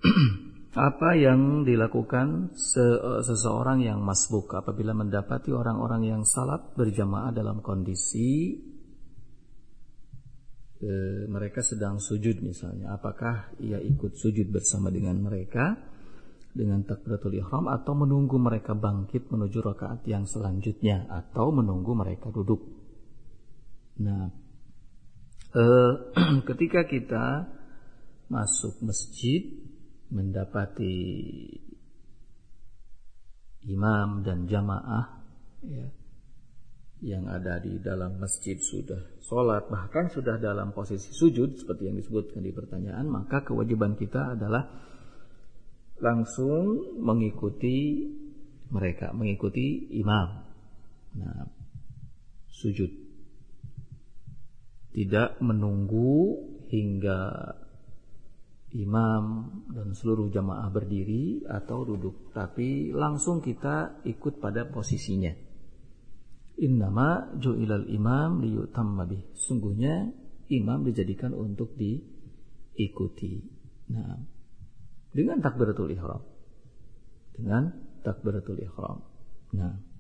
Apa yang dilakukan seseorang yang masbuk apabila mendapati orang-orang yang salat berjamaah dalam kondisi mereka sedang sujud misalnya, apakah ia ikut sujud bersama dengan mereka dengan takbiratul ihram atau menunggu mereka bangkit menuju rakaat yang selanjutnya atau menunggu mereka duduk. Nah, ketika kita masuk masjid mendapati imam dan jamaah ya, yang ada di dalam masjid sudah sholat, bahkan sudah dalam posisi sujud seperti yang disebutkan di pertanyaan, maka kewajiban kita adalah langsung mengikuti mereka, mengikuti imam. Nah, sujud, tidak menunggu hingga imam dan seluruh jamaah berdiri atau duduk, tapi langsung kita ikut pada posisinya. Innama ju'ilal imam liyutamma bih. Sungguhnya imam dijadikan untuk diikuti. Nah, dengan takbiratul ihram. Nah,